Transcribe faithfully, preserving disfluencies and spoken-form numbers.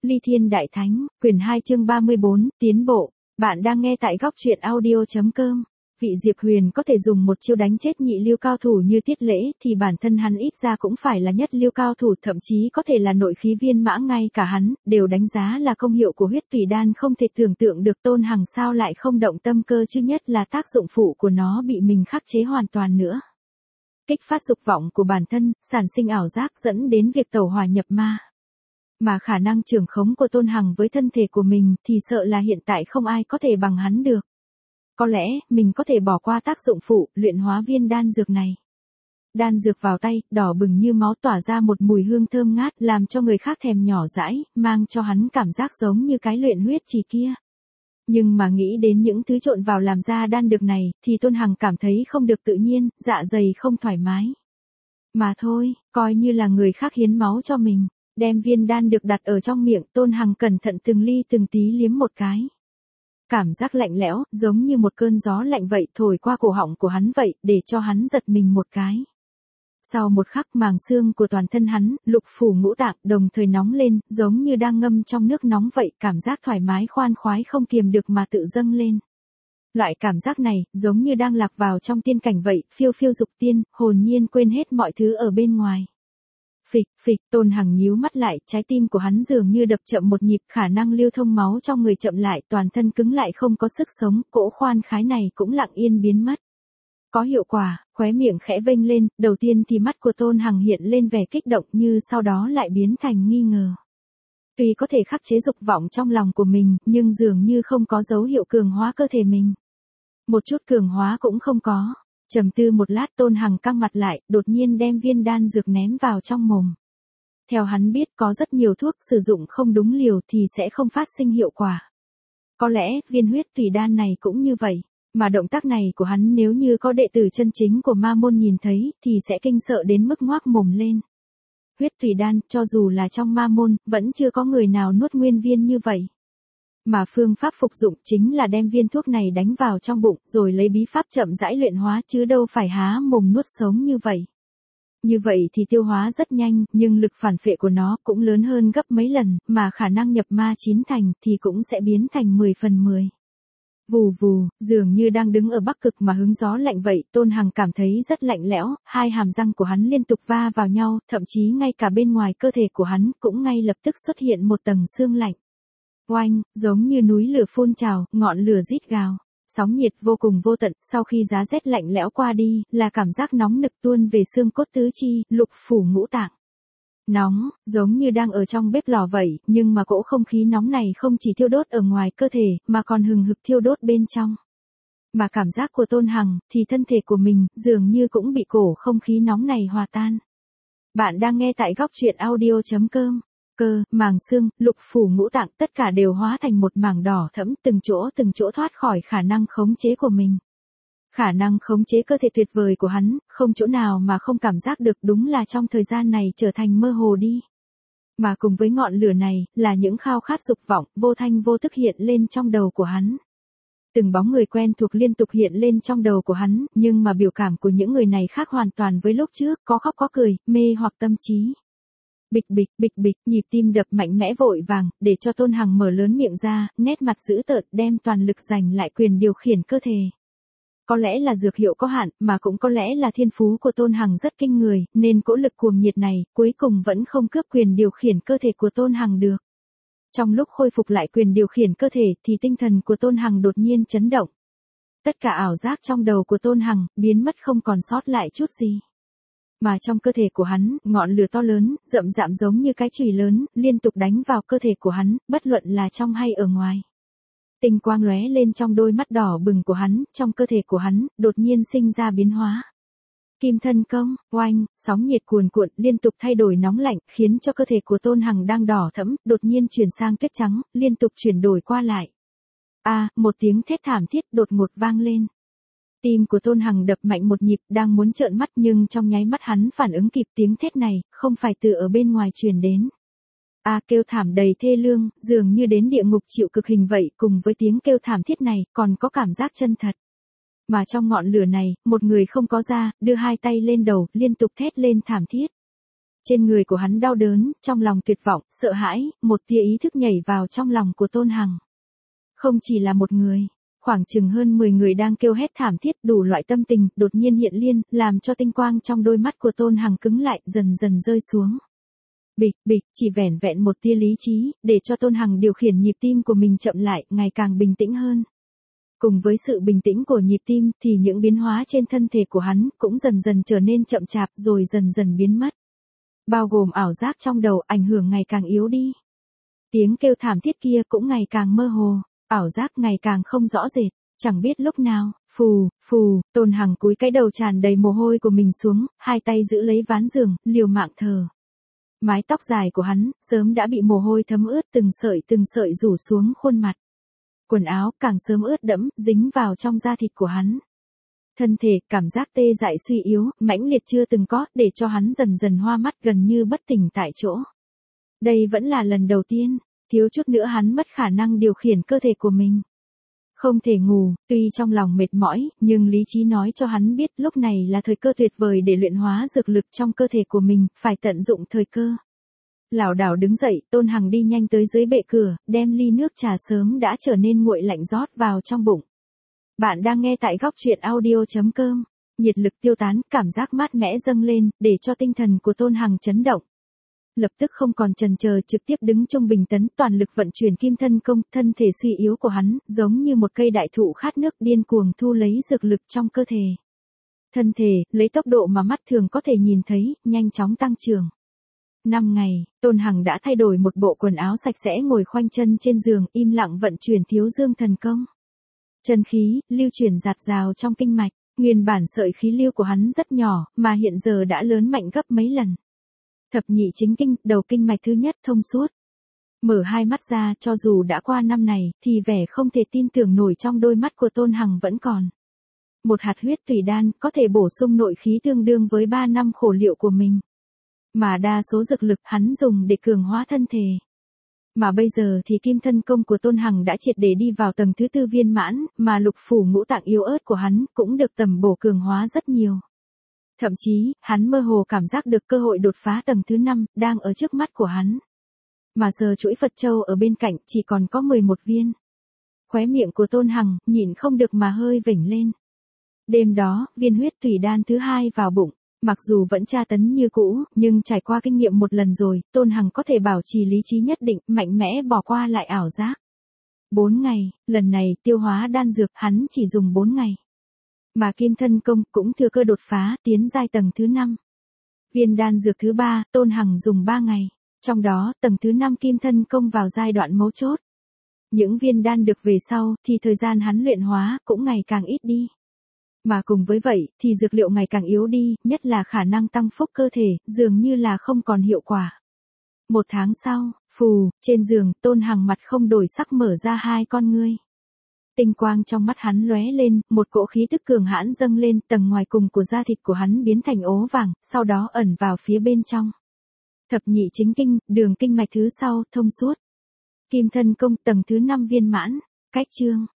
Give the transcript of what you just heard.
Ly Thiên Đại Thánh, quyển hai chương ba mươi bốn, tiến bộ. Bạn đang nghe tại góc truyện audio chấm com. Vị Diệp Huyền có thể dùng một chiêu đánh chết nhị lưu cao thủ như Tiết Lễ thì bản thân hắn ít ra cũng phải là nhất lưu cao thủ, thậm chí có thể là nội khí viên mãn, ngay cả hắn đều đánh giá là công hiệu của huyết tùy đan không thể tưởng tượng được Tôn Hằng sao lại không động tâm cơ chứ, nhất là tác dụng phụ của nó bị mình khắc chế hoàn toàn nữa. Kích phát dục vọng của bản thân, sản sinh ảo giác dẫn đến việc tẩu hỏa nhập ma. Mà khả năng trưởng khống của Tôn Hằng với thân thể của mình thì sợ là hiện tại không ai có thể bằng hắn được. Có lẽ, mình có thể bỏ qua tác dụng phụ, luyện hóa viên đan dược này. Đan dược vào tay, đỏ bừng như máu, tỏa ra một mùi hương thơm ngát, làm cho người khác thèm nhỏ dãi, mang cho hắn cảm giác giống như cái luyện huyết trì kia. Nhưng mà nghĩ đến những thứ trộn vào làm ra đan dược này, thì Tôn Hằng cảm thấy không được tự nhiên, dạ dày không thoải mái. Mà thôi, coi như là người khác hiến máu cho mình. Đem viên đan được đặt ở trong miệng, Tôn Hằng cẩn thận từng ly từng tí liếm một cái. Cảm giác lạnh lẽo, giống như một cơn gió lạnh vậy, thổi qua cổ họng của hắn vậy, để cho hắn giật mình một cái. Sau một khắc, màng xương của toàn thân hắn, lục phủ ngũ tạng đồng thời nóng lên, giống như đang ngâm trong nước nóng vậy, cảm giác thoải mái khoan khoái không kiềm được mà tự dâng lên. Loại cảm giác này, giống như đang lạc vào trong tiên cảnh vậy, phiêu phiêu dục tiên, hồn nhiên quên hết mọi thứ ở bên ngoài. Phịch, phịch, Tôn Hằng nhíu mắt lại, trái tim của hắn dường như đập chậm một nhịp, khả năng lưu thông máu trong người chậm lại, toàn thân cứng lại không có sức sống, cỗ khoan khái này cũng lặng yên biến mất. Có hiệu quả, khóe miệng khẽ vênh lên, đầu tiên thì mắt của Tôn Hằng hiện lên vẻ kích động, như sau đó lại biến thành nghi ngờ. Tuy có thể khắc chế dục vọng trong lòng của mình, nhưng dường như không có dấu hiệu cường hóa cơ thể mình. Một chút cường hóa cũng không có. Trầm tư một lát, Tôn Hằng căng mặt lại, đột nhiên đem viên đan dược ném vào trong mồm. Theo hắn biết, có rất nhiều thuốc sử dụng không đúng liều thì sẽ không phát sinh hiệu quả. Có lẽ, viên huyết tùy đan này cũng như vậy, mà động tác này của hắn nếu như có đệ tử chân chính của ma môn nhìn thấy, thì sẽ kinh sợ đến mức ngoác mồm lên. Huyết tùy đan, cho dù là trong ma môn, vẫn chưa có người nào nuốt nguyên viên như vậy. Mà phương pháp phục dụng chính là đem viên thuốc này đánh vào trong bụng, rồi lấy bí pháp chậm rãi luyện hóa, chứ đâu phải há mồm nuốt sống như vậy. Như vậy thì tiêu hóa rất nhanh, nhưng lực phản phệ của nó cũng lớn hơn gấp mấy lần, mà khả năng nhập ma chín thành thì cũng sẽ biến thành mười phần mười. Vù vù, dường như đang đứng ở Bắc Cực mà hứng gió lạnh vậy, Tôn Hằng cảm thấy rất lạnh lẽo, hai hàm răng của hắn liên tục va vào nhau, thậm chí ngay cả bên ngoài cơ thể của hắn cũng ngay lập tức xuất hiện một tầng sương lạnh. Oanh, giống như núi lửa phun trào, ngọn lửa rít gào. Sóng nhiệt vô cùng vô tận, sau khi giá rét lạnh lẽo qua đi, là cảm giác nóng nực tuôn về xương cốt tứ chi, lục phủ ngũ tạng. Nóng, giống như đang ở trong bếp lò vậy, nhưng mà cỗ không khí nóng này không chỉ thiêu đốt ở ngoài cơ thể, mà còn hừng hực thiêu đốt bên trong. Mà cảm giác của Tôn Hằng, thì thân thể của mình, dường như cũng bị cổ không khí nóng này hòa tan. Bạn đang nghe tại góc truyện audio chấm com. Cơ, màng xương, lục phủ ngũ tạng, tất cả đều hóa thành một mảng đỏ thẫm, từng chỗ từng chỗ thoát khỏi khả năng khống chế của mình. Khả năng khống chế cơ thể tuyệt vời của hắn, không chỗ nào mà không cảm giác được, đúng là trong thời gian này trở thành mơ hồ đi. Mà cùng với ngọn lửa này, là những khao khát dục vọng, vô thanh vô tức hiện lên trong đầu của hắn. Từng bóng người quen thuộc liên tục hiện lên trong đầu của hắn, nhưng mà biểu cảm của những người này khác hoàn toàn với lúc trước, có khóc có cười, mê hoặc tâm trí. Bịch bịch, bịch bịch, nhịp tim đập mạnh mẽ vội vàng, để cho Tôn Hằng mở lớn miệng ra, nét mặt dữ tợn, đem toàn lực giành lại quyền điều khiển cơ thể. Có lẽ là dược hiệu có hạn, mà cũng có lẽ là thiên phú của Tôn Hằng rất kinh người, nên cỗ lực cuồng nhiệt này, cuối cùng vẫn không cướp quyền điều khiển cơ thể của Tôn Hằng được. Trong lúc khôi phục lại quyền điều khiển cơ thể, thì tinh thần của Tôn Hằng đột nhiên chấn động. Tất cả ảo giác trong đầu của Tôn Hằng, biến mất không còn sót lại chút gì. Mà trong cơ thể của hắn, ngọn lửa to lớn, rậm rạp giống như cái chùy lớn, liên tục đánh vào cơ thể của hắn, bất luận là trong hay ở ngoài. Tinh quang lóe lên trong đôi mắt đỏ bừng của hắn, trong cơ thể của hắn, đột nhiên sinh ra biến hóa. Kim thân công, oanh, sóng nhiệt cuồn cuộn, liên tục thay đổi nóng lạnh, khiến cho cơ thể của Tôn Hằng đang đỏ thẫm, đột nhiên chuyển sang tuyết trắng, liên tục chuyển đổi qua lại. A, à, một tiếng thét thảm thiết đột ngột vang lên. Tim của Tôn Hằng đập mạnh một nhịp, đang muốn trợn mắt, nhưng trong nháy mắt hắn phản ứng kịp, tiếng thét này, không phải từ ở bên ngoài truyền đến. A, à, kêu thảm đầy thê lương, dường như đến địa ngục chịu cực hình vậy, cùng với tiếng kêu thảm thiết này, còn có cảm giác chân thật. Mà trong ngọn lửa này, một người không có da, đưa hai tay lên đầu, liên tục thét lên thảm thiết. Trên người của hắn đau đớn, trong lòng tuyệt vọng, sợ hãi, một tia ý thức nhảy vào trong lòng của Tôn Hằng. Không chỉ là một người, khoảng chừng hơn mười người đang kêu hét thảm thiết, đủ loại tâm tình, đột nhiên hiện liên, làm cho tinh quang trong đôi mắt của Tôn Hằng cứng lại, dần dần rơi xuống. Bịch, bịch, chỉ vẻn vẹn một tia lý trí, để cho Tôn Hằng điều khiển nhịp tim của mình chậm lại, ngày càng bình tĩnh hơn. Cùng với sự bình tĩnh của nhịp tim, thì những biến hóa trên thân thể của hắn, cũng dần dần trở nên chậm chạp, rồi dần dần biến mất. Bao gồm ảo giác trong đầu, ảnh hưởng ngày càng yếu đi. Tiếng kêu thảm thiết kia cũng ngày càng mơ hồ, ảo giác ngày càng không rõ rệt, chẳng biết lúc nào, phù, phù, Tôn Hằng cúi cái đầu tràn đầy mồ hôi của mình xuống, hai tay giữ lấy ván giường, liều mạng thở. Mái tóc dài của hắn, sớm đã bị mồ hôi thấm ướt từng sợi từng sợi rủ xuống khuôn mặt. Quần áo càng sớm ướt đẫm, dính vào trong da thịt của hắn. Thân thể, cảm giác tê dại suy yếu, mãnh liệt chưa từng có, để cho hắn dần dần hoa mắt gần như bất tỉnh tại chỗ. Đây vẫn là lần đầu tiên, thiếu chút nữa hắn mất khả năng điều khiển cơ thể của mình. Không thể ngủ, tuy trong lòng mệt mỏi, nhưng lý trí nói cho hắn biết lúc này là thời cơ tuyệt vời để luyện hóa dược lực trong cơ thể của mình, phải tận dụng thời cơ. Lảo đảo đứng dậy, Tôn Hằng đi nhanh tới dưới bệ cửa, đem ly nước trà sớm đã trở nên nguội lạnh rót vào trong bụng. Bạn đang nghe tại góc truyện audio chấm com. Nhiệt lực tiêu tán, cảm giác mát mẻ dâng lên, để cho tinh thần của Tôn Hằng chấn động. Lập tức không còn chần chờ, trực tiếp đứng trung bình tấn, toàn lực vận chuyển kim thân công, thân thể suy yếu của hắn, giống như một cây đại thụ khát nước, điên cuồng thu lấy dược lực trong cơ thể. Thân thể, lấy tốc độ mà mắt thường có thể nhìn thấy, nhanh chóng tăng trưởng. Năm ngày, Tôn Hằng đã thay đổi một bộ quần áo sạch sẽ, ngồi khoanh chân trên giường, im lặng vận chuyển thiếu dương thần công. Chân khí, lưu chuyển dạt dào trong kinh mạch, nguyên bản sợi khí lưu của hắn rất nhỏ, mà hiện giờ đã lớn mạnh gấp mấy lần. Thập nhị chính kinh, đầu kinh mạch thứ nhất thông suốt. Mở hai mắt ra, cho dù đã qua năm này, thì vẻ không thể tin tưởng nổi trong đôi mắt của Tôn Hằng vẫn còn. Một hạt huyết tùy đan, có thể bổ sung nội khí tương đương với ba năm khổ liệu của mình. Mà đa số dược lực hắn dùng để cường hóa thân thể. Mà bây giờ thì kim thân công của Tôn Hằng đã triệt để đi vào tầng thứ tư viên mãn, mà lục phủ ngũ tạng yếu ớt của hắn cũng được tầm bổ cường hóa rất nhiều. Thậm chí, hắn mơ hồ cảm giác được cơ hội đột phá tầng thứ năm, đang ở trước mắt của hắn. Mà giờ chuỗi Phật Châu ở bên cạnh chỉ còn có mười một viên. Khóe miệng của Tôn Hằng, nhịn không được mà hơi vểnh lên. Đêm đó, viên huyết tùy đan thứ hai vào bụng. Mặc dù vẫn tra tấn như cũ, nhưng trải qua kinh nghiệm một lần rồi, Tôn Hằng có thể bảo trì lý trí nhất định, mạnh mẽ bỏ qua lại ảo giác. Bốn ngày, lần này tiêu hóa đan dược hắn chỉ dùng bốn ngày. Mà kim thân công cũng thừa cơ đột phá, tiến giai tầng thứ năm. Viên đan dược thứ ba, Tôn Hằng dùng ba ngày. Trong đó, tầng thứ năm kim thân công vào giai đoạn mấu chốt. Những viên đan được về sau, thì thời gian hắn luyện hóa, cũng ngày càng ít đi. Mà cùng với vậy, thì dược liệu ngày càng yếu đi, nhất là khả năng tăng phúc cơ thể, dường như là không còn hiệu quả. Một tháng sau, phù, trên giường, Tôn Hằng mặt không đổi sắc mở ra hai con ngươi. Tinh quang trong mắt hắn lóe lên, một cỗ khí tức cường hãn dâng lên, tầng ngoài cùng của da thịt của hắn biến thành ố vàng, sau đó ẩn vào phía bên trong. Thập nhị chính kinh, đường kinh mạch thứ sau, thông suốt. Kim thân công tầng thứ năm viên mãn, cách chương.